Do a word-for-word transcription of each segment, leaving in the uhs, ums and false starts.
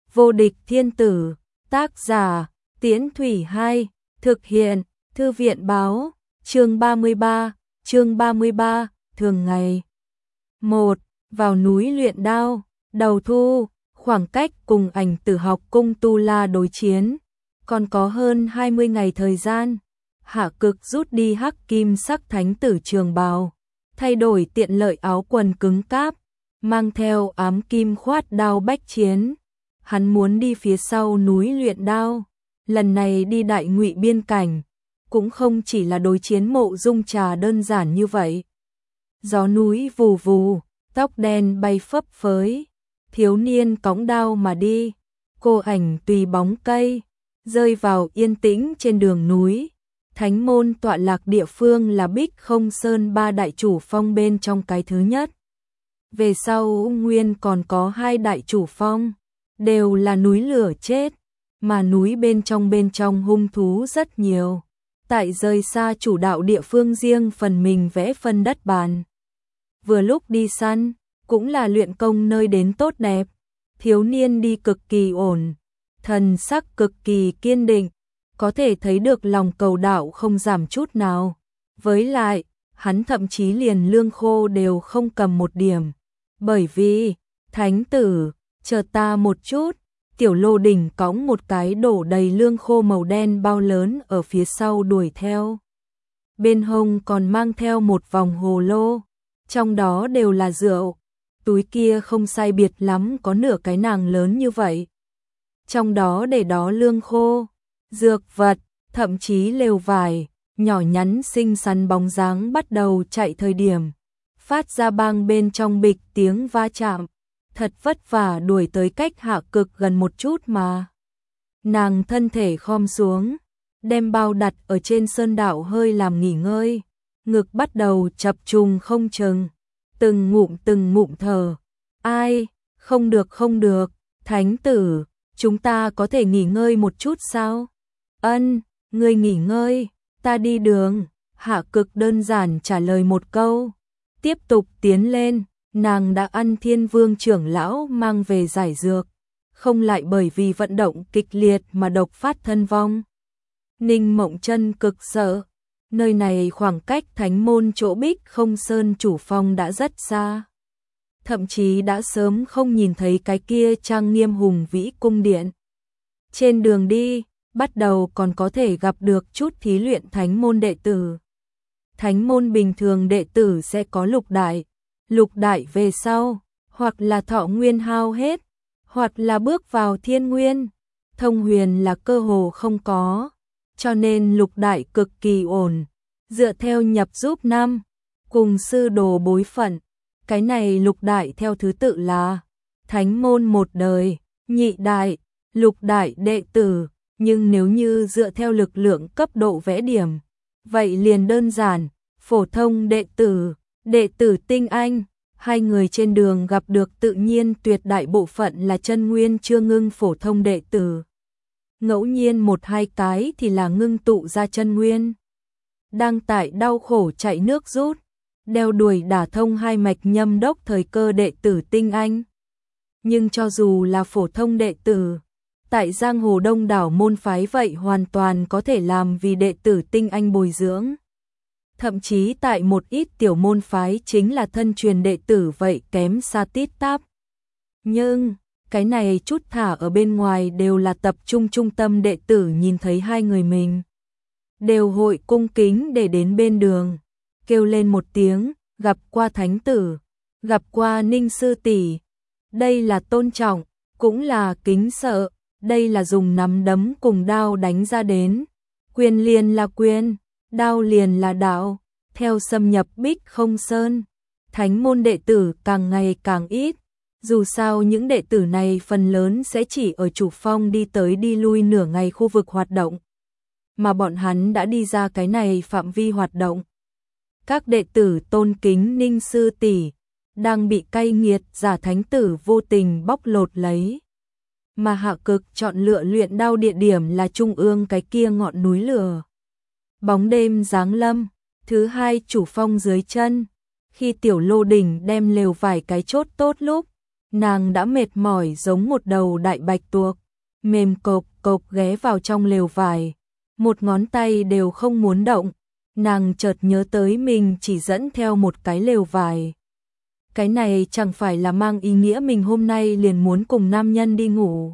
Vô địch thiên tử, tác giả, Tiễn Thủy Hai, thực hiện, Thư viện báo, chương ba mươi ba, chương ba mươi ba, thường ngày. một. Vào núi luyện đao, đầu thu, khoảng cách cùng Ảnh Tử học cung Tu La đối chiến, còn có hơn hai mươi ngày thời gian. Hạ Cực rút đi hắc kim sắc thánh tử trường bào, thay đổi tiện lợi áo quần cứng cáp, mang theo ám kim khoát đao bách chiến. Hắn muốn đi phía sau núi luyện đao, lần này đi Đại Ngụy biên cảnh, cũng không chỉ là đối chiến Mộ Dung Trà đơn giản như vậy. Gió núi vù vù, tóc đen bay phấp phới, thiếu niên cõng đao mà đi, cô Ảnh tùy bóng cây, rơi vào yên tĩnh trên đường núi. Thánh môn tọa lạc địa phương là Bích Không Sơn ba đại chủ phong bên trong cái thứ nhất. Về sau nguyên còn có hai đại chủ phong, đều là núi lửa chết, mà núi bên trong bên trong hung thú rất nhiều. Tại rời xa chủ đạo địa phương riêng phần mình vẽ phân đất bàn. Vừa lúc đi săn, cũng là luyện công nơi đến tốt đẹp. Thiếu niên đi cực kỳ ổn, thần sắc cực kỳ kiên định, có thể thấy được lòng cầu đạo không giảm chút nào. Với lại, hắn thậm chí liền lương khô đều không cầm một điểm. Bởi vì, thánh tử, chờ ta một chút, Tiểu Lô Đỉnh cõng một cái đổ đầy lương khô màu đen bao lớn ở phía sau đuổi theo. Bên hông còn mang theo một vòng hồ lô, trong đó đều là rượu, túi kia không sai biệt lắm có nửa cái nàng lớn như vậy. Trong đó để đó lương khô, dược vật, thậm chí lều vải, nhỏ nhắn xinh xắn bóng dáng bắt đầu chạy thời điểm. Phát ra bang bên trong bịch tiếng va chạm, thật vất vả đuổi tới cách Hạ Cực gần một chút mà. Nàng thân thể khom xuống, đem bao đặt ở trên sơn đạo hơi làm nghỉ ngơi, ngực bắt đầu chập trùng không chừng, từng ngụm từng ngụm thở. Ai, không được không được, thánh tử, chúng ta có thể nghỉ ngơi một chút sao? Ân, ngươi nghỉ ngơi, ta đi đường. Hạ Cực đơn giản trả lời một câu, tiếp tục tiến lên. Nàng đã ăn Thiên Vương trưởng lão mang về giải dược, không lại bởi vì vận động kịch liệt mà độc phát thân vong. Ninh Mộng Chân cực sợ, nơi này khoảng cách thánh môn chỗ Bích Không Sơn chủ phong đã rất xa. Thậm chí đã sớm không nhìn thấy cái kia trang nghiêm hùng vĩ cung điện. Trên đường đi, bắt đầu còn có thể gặp được chút thí luyện thánh môn đệ tử. Thánh môn bình thường đệ tử sẽ có lục đại. Lục đại về sau, hoặc là thọ nguyên hao hết, hoặc là bước vào thiên nguyên, thông huyền là cơ hồ không có, cho nên lục đại cực kỳ ổn, dựa theo nhập giúp năm, cùng sư đồ bối phận, cái này lục đại theo thứ tự là thánh môn một đời, nhị đại, lục đại đệ tử, nhưng nếu như dựa theo lực lượng cấp độ vẽ điểm, vậy liền đơn giản, phổ thông đệ tử. Đệ tử tinh anh, hai người trên đường gặp được tự nhiên tuyệt đại bộ phận là chân nguyên chưa ngưng phổ thông đệ tử. Ngẫu nhiên một hai cái thì là ngưng tụ ra chân nguyên. Đang tại đau khổ chạy nước rút, đeo đuổi đả thông hai mạch nhâm đốc thời cơ đệ tử tinh anh. Nhưng cho dù là phổ thông đệ tử, tại giang hồ đông đảo môn phái vậy hoàn toàn có thể làm vì đệ tử tinh anh bồi dưỡng. Thậm chí tại một ít tiểu môn phái chính là thân truyền đệ tử vậy kém xa tít tắp. Nhưng, cái này chút thả ở bên ngoài đều là tập trung trung tâm đệ tử nhìn thấy hai người mình. Đều hội cung kính để đến bên đường, kêu lên một tiếng, gặp qua thánh tử, gặp qua Ninh sư tỷ. Đây là tôn trọng, cũng là kính sợ, đây là dùng nắm đấm cùng đao đánh ra đến. Quyền liền là quyền. Đao liền là đạo, theo xâm nhập Bích Không Sơn, thánh môn đệ tử càng ngày càng ít, dù sao những đệ tử này phần lớn sẽ chỉ ở chủ phong đi tới đi lui nửa ngày khu vực hoạt động, mà bọn hắn đã đi ra cái này phạm vi hoạt động. Các đệ tử tôn kính Ninh sư tỷ, đang bị cay nghiệt giả thánh tử vô tình bóc lột lấy. Mà Hạ Cực chọn lựa luyện đao địa điểm là trung ương cái kia ngọn núi lửa. Bóng đêm giáng lâm, thứ hai chủ phong dưới chân, khi Tiểu Lô Đỉnh đem lều vải cái chốt tốt lúc, nàng đã mệt mỏi giống một đầu đại bạch tuộc, mềm cộp cộp ghé vào trong lều vải, một ngón tay đều không muốn động. Nàng chợt nhớ tới mình chỉ dẫn theo một cái lều vải. Cái này chẳng phải là mang ý nghĩa mình hôm nay liền muốn cùng nam nhân đi ngủ.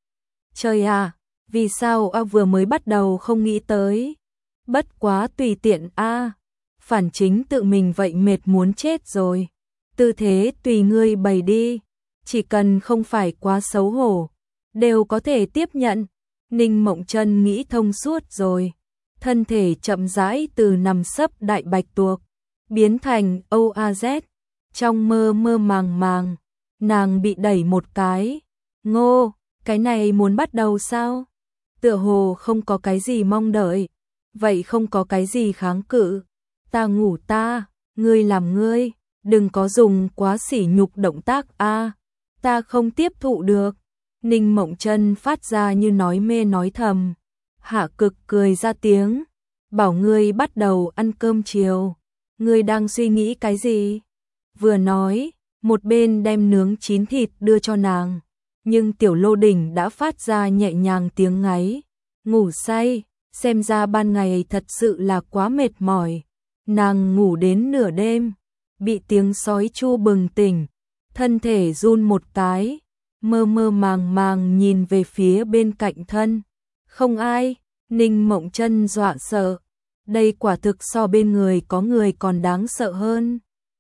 Trời à, vì sao a vừa mới bắt đầu không nghĩ tới. Bất quá tùy tiện a, phản chính tự mình vậy mệt muốn chết rồi. Tư thế tùy ngươi bày đi, chỉ cần không phải quá xấu hổ, đều có thể tiếp nhận. Ninh Mộng Chân nghĩ thông suốt rồi, thân thể chậm rãi từ nằm sấp đại bạch tuộc biến thành o a z. Trong mơ mơ màng màng, nàng bị đẩy một cái. Ngô, cái này muốn bắt đầu sao? Tựa hồ không có cái gì mong đợi, vậy không có cái gì kháng cự. Ta ngủ ta, ngươi làm ngươi, đừng có dùng quá sỉ nhục động tác a, ta không tiếp thụ được. Ninh Mộng Chân phát ra như nói mê nói thầm. Hạ Cực cười ra tiếng, bảo ngươi bắt đầu ăn cơm chiều. Ngươi đang suy nghĩ cái gì? Vừa nói, một bên đem nướng chín thịt đưa cho nàng, nhưng Tiểu Lô Đỉnh đã phát ra nhẹ nhàng tiếng ngáy. Ngủ say, xem ra ban ngày thật sự là quá mệt mỏi. Nàng ngủ đến nửa đêm, bị tiếng sói chu bừng tỉnh, thân thể run một cái, mơ mơ màng màng nhìn về phía bên cạnh thân. Không ai. Ninh Mộng Chân dọa sợ. Đây quả thực so bên người có người còn đáng sợ hơn.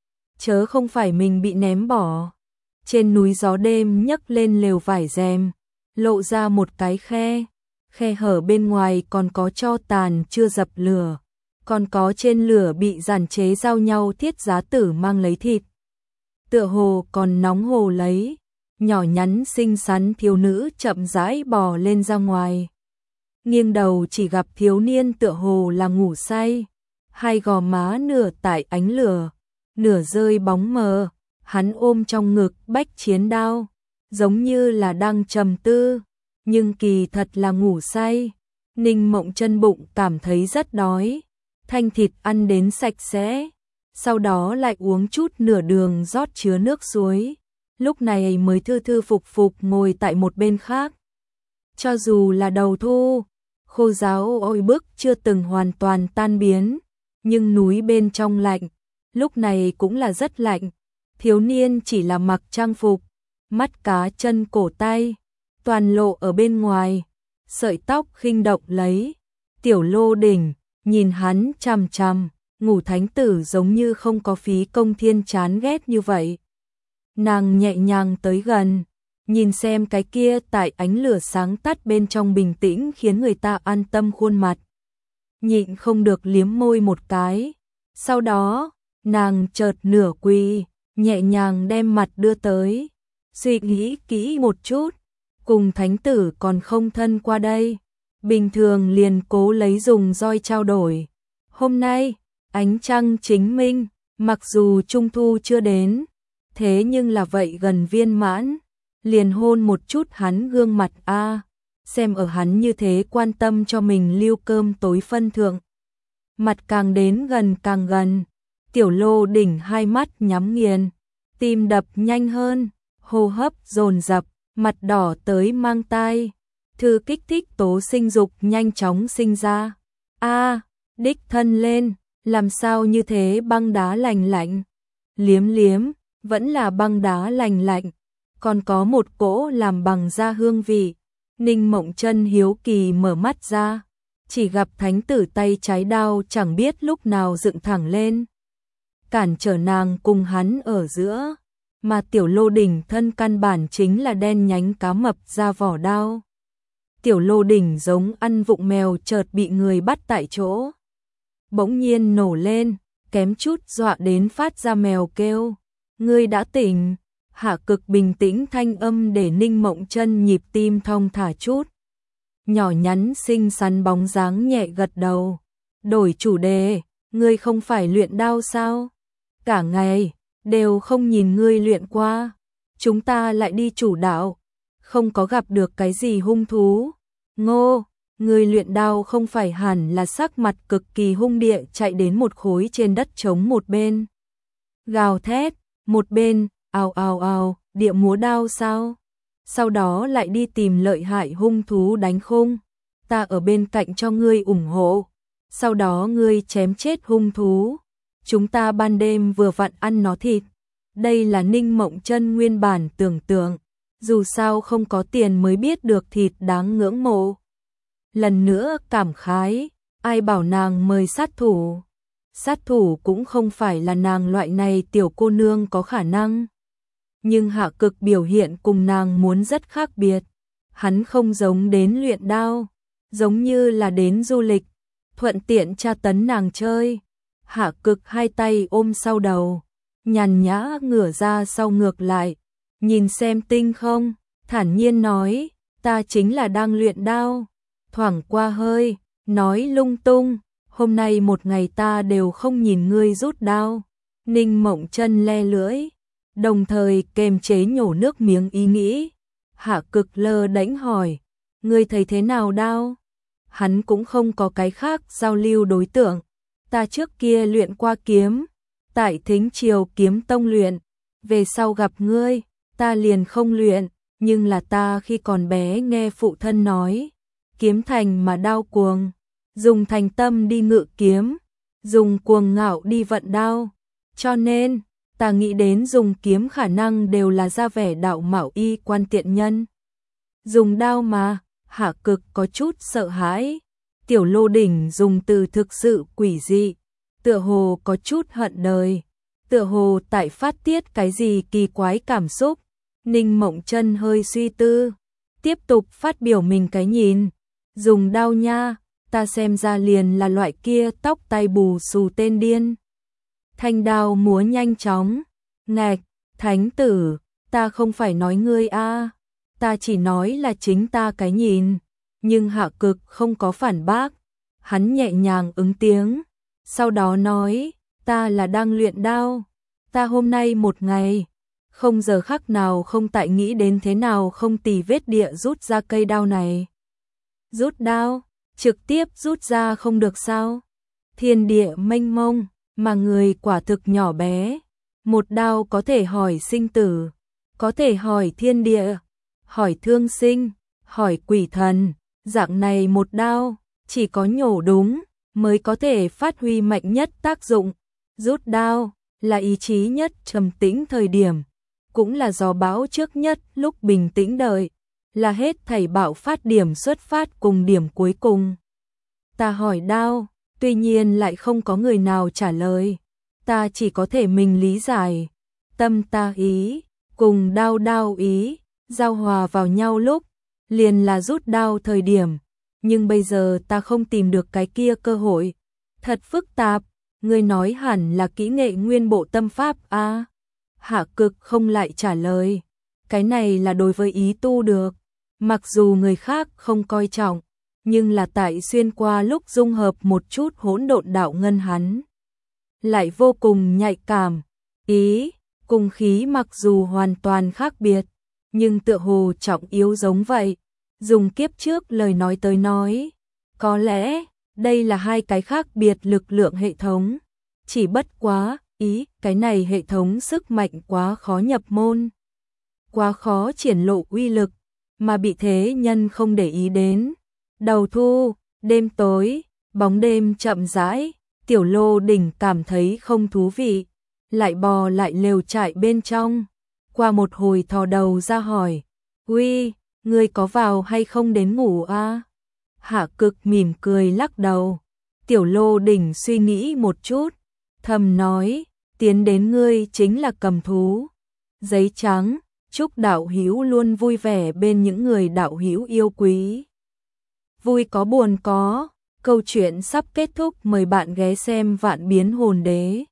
Chớ không phải mình bị ném bỏ. Trên núi gió đêm nhấc lên lều vải rèm, lộ ra một cái khe. Khe hở bên ngoài còn có tro tàn chưa dập lửa, còn có trên lửa bị giàn chế giao nhau thiết giá tử mang lấy thịt. Tựa hồ còn nóng hồ lấy. Nhỏ nhắn xinh xắn thiếu nữ chậm rãi bò lên ra ngoài. Nghiêng đầu chỉ gặp thiếu niên tựa hồ là ngủ say, hai gò má nửa tại ánh lửa, nửa rơi bóng mờ, hắn ôm trong ngực bách chiến đao, giống như là đang trầm tư, nhưng kỳ thật là ngủ say. Ninh Mộng Chân bụng cảm thấy rất đói, thanh thịt ăn đến sạch sẽ, sau đó lại uống chút nửa đường rót chứa nước suối, lúc này mới thư thư phục phục ngồi tại một bên khác. Cho dù là đầu thu, khô ráo oi bức chưa từng hoàn toàn tan biến, nhưng núi bên trong lạnh, lúc này cũng là rất lạnh. Thiếu niên chỉ là mặc trang phục, mắt cá chân cổ tay, toàn lộ ở bên ngoài, sợi tóc khinh động lấy. Tiểu Lô Đỉnh nhìn hắn chằm chằm, ngủ thánh tử giống như không có phí công thiên chán ghét như vậy. Nàng nhẹ nhàng tới gần, nhìn xem cái kia tại ánh lửa sáng tắt bên trong bình tĩnh khiến người ta an tâm khuôn mặt. Nhịn không được liếm môi một cái. Sau đó, nàng chợt nửa quỳ, nhẹ nhàng đem mặt đưa tới. Suy nghĩ kỹ một chút, cùng thánh tử còn không thân qua đây. Bình thường liền cố lấy dùng roi trao đổi. Hôm nay, ánh trăng chính minh, mặc dù trung thu chưa đến, thế nhưng là vậy gần viên mãn. Liền hôn một chút hắn gương mặt a, xem ở hắn như thế quan tâm cho mình lưu cơm tối phân thượng. Mặt càng đến gần càng gần, Tiểu Lô Đỉnh hai mắt nhắm nghiền, tim đập nhanh hơn, hô hấp dồn dập, mặt đỏ tới mang tai. Thư kích thích tố sinh dục nhanh chóng sinh ra. A, đích thân lên, làm sao như thế băng đá lành lạnh. Liếm liếm, vẫn là băng đá lành lạnh. Còn có một cỗ làm bằng da hương vị. Ninh Mộng Chân hiếu kỳ mở mắt ra, chỉ gặp thánh tử tay trái đao chẳng biết lúc nào dựng thẳng lên, cản trở nàng cùng hắn ở giữa, mà Tiểu Lô Đỉnh thân căn bản chính là đen nhánh cá mập ra vỏ đao. Tiểu Lô Đỉnh giống ăn vụng mèo chợt bị người bắt tại chỗ, bỗng nhiên nổ lên, kém chút dọa đến phát ra mèo kêu. Ngươi đã tỉnh. Hạ Cực bình tĩnh thanh âm để Ninh Mộng Chân nhịp tim thong thả chút. Nhỏ nhắn xinh xắn bóng dáng nhẹ gật đầu. Đổi chủ đề, ngươi không phải luyện đao sao? Cả ngày đều không nhìn ngươi luyện qua. Chúng ta lại đi chủ đạo, không có gặp được cái gì hung thú. Ngô, ngươi luyện đao không phải hẳn là sắc mặt cực kỳ hung địa chạy đến một khối trên đất trống một bên gào thét, một bên ào ào ào, địa múa đao sao? Sau đó lại đi tìm lợi hại hung thú đánh khung. Ta ở bên cạnh cho ngươi ủng hộ. Sau đó ngươi chém chết hung thú. Chúng ta ban đêm vừa vặn ăn nó thịt. Đây là Ninh Mộng Chân nguyên bản tưởng tượng. Dù sao không có tiền mới biết được thịt đáng ngưỡng mộ. Lần nữa cảm khái, ai bảo nàng mời sát thủ. Sát thủ cũng không phải là nàng loại này tiểu cô nương có khả năng. Nhưng Hạ Cực biểu hiện cùng nàng muốn rất khác biệt. Hắn không giống đến luyện đao, giống như là đến du lịch, thuận tiện tra tấn nàng chơi. Hạ Cực hai tay ôm sau đầu, nhàn nhã ngửa ra sau ngược lại, nhìn xem tinh không, thản nhiên nói, ta chính là đang luyện đao. Thoảng qua hơi, nói lung tung, hôm nay một ngày ta đều không nhìn ngươi rút đao. Ninh Mộng Chân le lưỡi, đồng thời kềm chế nhổ nước miếng ý nghĩ. Hạ Cực lơ đễnh hỏi, ngươi thấy thế nào đao? Hắn cũng không có cái khác giao lưu đối tượng. Ta trước kia luyện qua kiếm, tại Thính Triều Kiếm Tông luyện, về sau gặp ngươi, ta liền không luyện, nhưng là ta khi còn bé nghe phụ thân nói, kiếm thành mà đao cuồng, dùng thành tâm đi ngự kiếm, dùng cuồng ngạo đi vận đao, cho nên ta nghĩ đến dùng kiếm khả năng đều là ra vẻ đạo mạo y quan tiện nhân. Dùng đao mà, Hạ Cực có chút sợ hãi. Tiểu Lô Đỉnh dùng từ thực sự quỷ dị, tựa hồ có chút hận đời, tựa hồ tại phát tiết cái gì kỳ quái cảm xúc. Ninh Mộng Chân hơi suy tư, tiếp tục phát biểu mình cái nhìn. Dùng đao nha, ta xem ra liền là loại kia tóc tai bù xù tên điên. Thanh đao múa nhanh chóng, ngạch, thánh tử, ta không phải nói ngươi a, ta chỉ nói là chính ta cái nhìn. Nhưng Hạ Cực không có phản bác, hắn nhẹ nhàng ứng tiếng, sau đó nói, ta là đang luyện đao, ta hôm nay một ngày, không giờ khắc nào không tại nghĩ đến thế nào không tì vết địa rút ra cây đao này. Rút đao, trực tiếp rút ra không được sao? Thiên địa mênh mông, mà người quả thực nhỏ bé, một đao có thể hỏi sinh tử, có thể hỏi thiên địa, hỏi thương sinh, hỏi quỷ thần. Dạng này một đao, chỉ có nhổ đúng, mới có thể phát huy mạnh nhất tác dụng. Rút đao, là ý chí nhất trầm tĩnh thời điểm, cũng là gió bão trước nhất lúc bình tĩnh đợi, là hết thảy bạo phát điểm xuất phát cùng điểm cuối cùng. Ta hỏi đao, tuy nhiên lại không có người nào trả lời, ta chỉ có thể mình lý giải. Tâm ta ý, cùng đao đao ý, giao hòa vào nhau lúc, liền là rút đao thời điểm, nhưng bây giờ ta không tìm được cái kia cơ hội. Thật phức tạp, ngươi nói hẳn là kỹ nghệ nguyên bộ tâm pháp a. À, Hạ Cực không lại trả lời, cái này là đối với ý tu được, mặc dù người khác không coi trọng, nhưng là tại xuyên qua lúc dung hợp một chút hỗn độn đạo ngân hắn, lại vô cùng nhạy cảm. Ý, cùng khí mặc dù hoàn toàn khác biệt, nhưng tựa hồ trọng yếu giống vậy. Dùng kiếp trước lời nói tới nói, có lẽ đây là hai cái khác biệt lực lượng hệ thống, chỉ bất quá, ý, cái này hệ thống sức mạnh quá khó nhập môn, quá khó triển lộ uy lực, mà bị thế nhân không để ý đến. Đầu thu, đêm tối, bóng đêm chậm rãi, Tiểu Lô Đỉnh cảm thấy không thú vị, lại bò lại lều trại bên trong, qua một hồi thò đầu ra hỏi, uy, ngươi có vào hay không đến ngủ a? À? Hạ Cực mỉm cười lắc đầu. Tiểu Lô Đỉnh suy nghĩ một chút, thầm nói, tiến đến ngươi chính là cầm thú. Giấy trắng, chúc đạo hữu luôn vui vẻ bên những người đạo hữu yêu quý. Vui có buồn có, câu chuyện sắp kết thúc, mời bạn ghé xem Vạn Biến Hồn Đế.